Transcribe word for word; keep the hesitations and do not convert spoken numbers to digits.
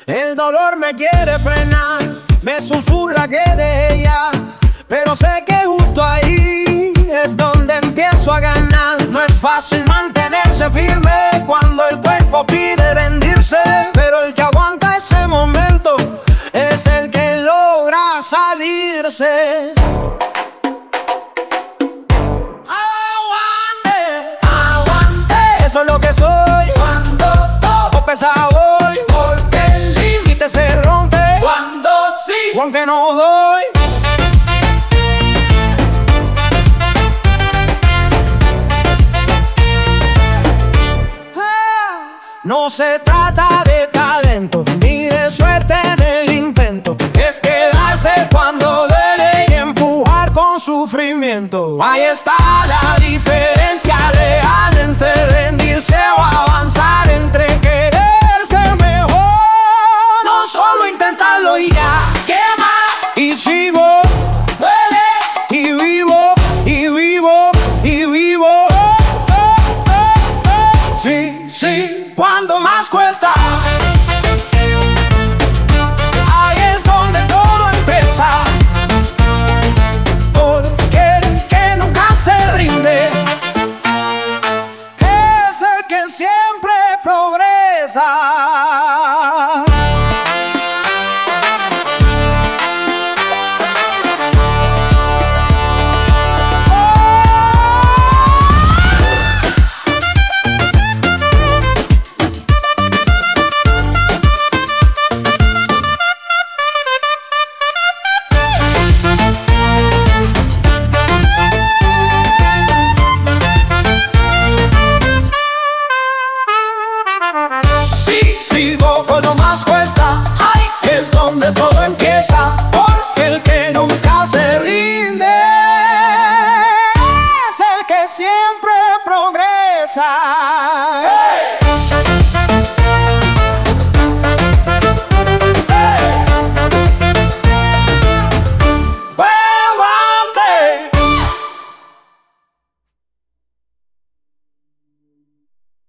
El dolor me quiere frenar, me susurra que de ella, pero sé que justo ahí es donde empiezo a ganar. No es fácil mantenerse firme cuando el cuerpo pide rendirse, pero el que aguanta ese momento es el que logra salirse. Aguante, aguante, eso es lo que soy. Cuando todo pesado voy, porque el límite se rompe cuando sí, o aunque no doy. No se trata de talento ni de suerte en el intento, es quedarse cuando duele y empujar con sufrimiento. Ahí está la diferencia real entre rendirse o avanzar, entre quererse mejor, no solo intentarlo y ya. Quema y sigo, duele y vivo, y vivo, y vivo. Oh, oh, oh, oh. Sí, sí. Cuando más cuesta, ahí es donde todo empieza, porque el que nunca se rinde es el que siempre progresa.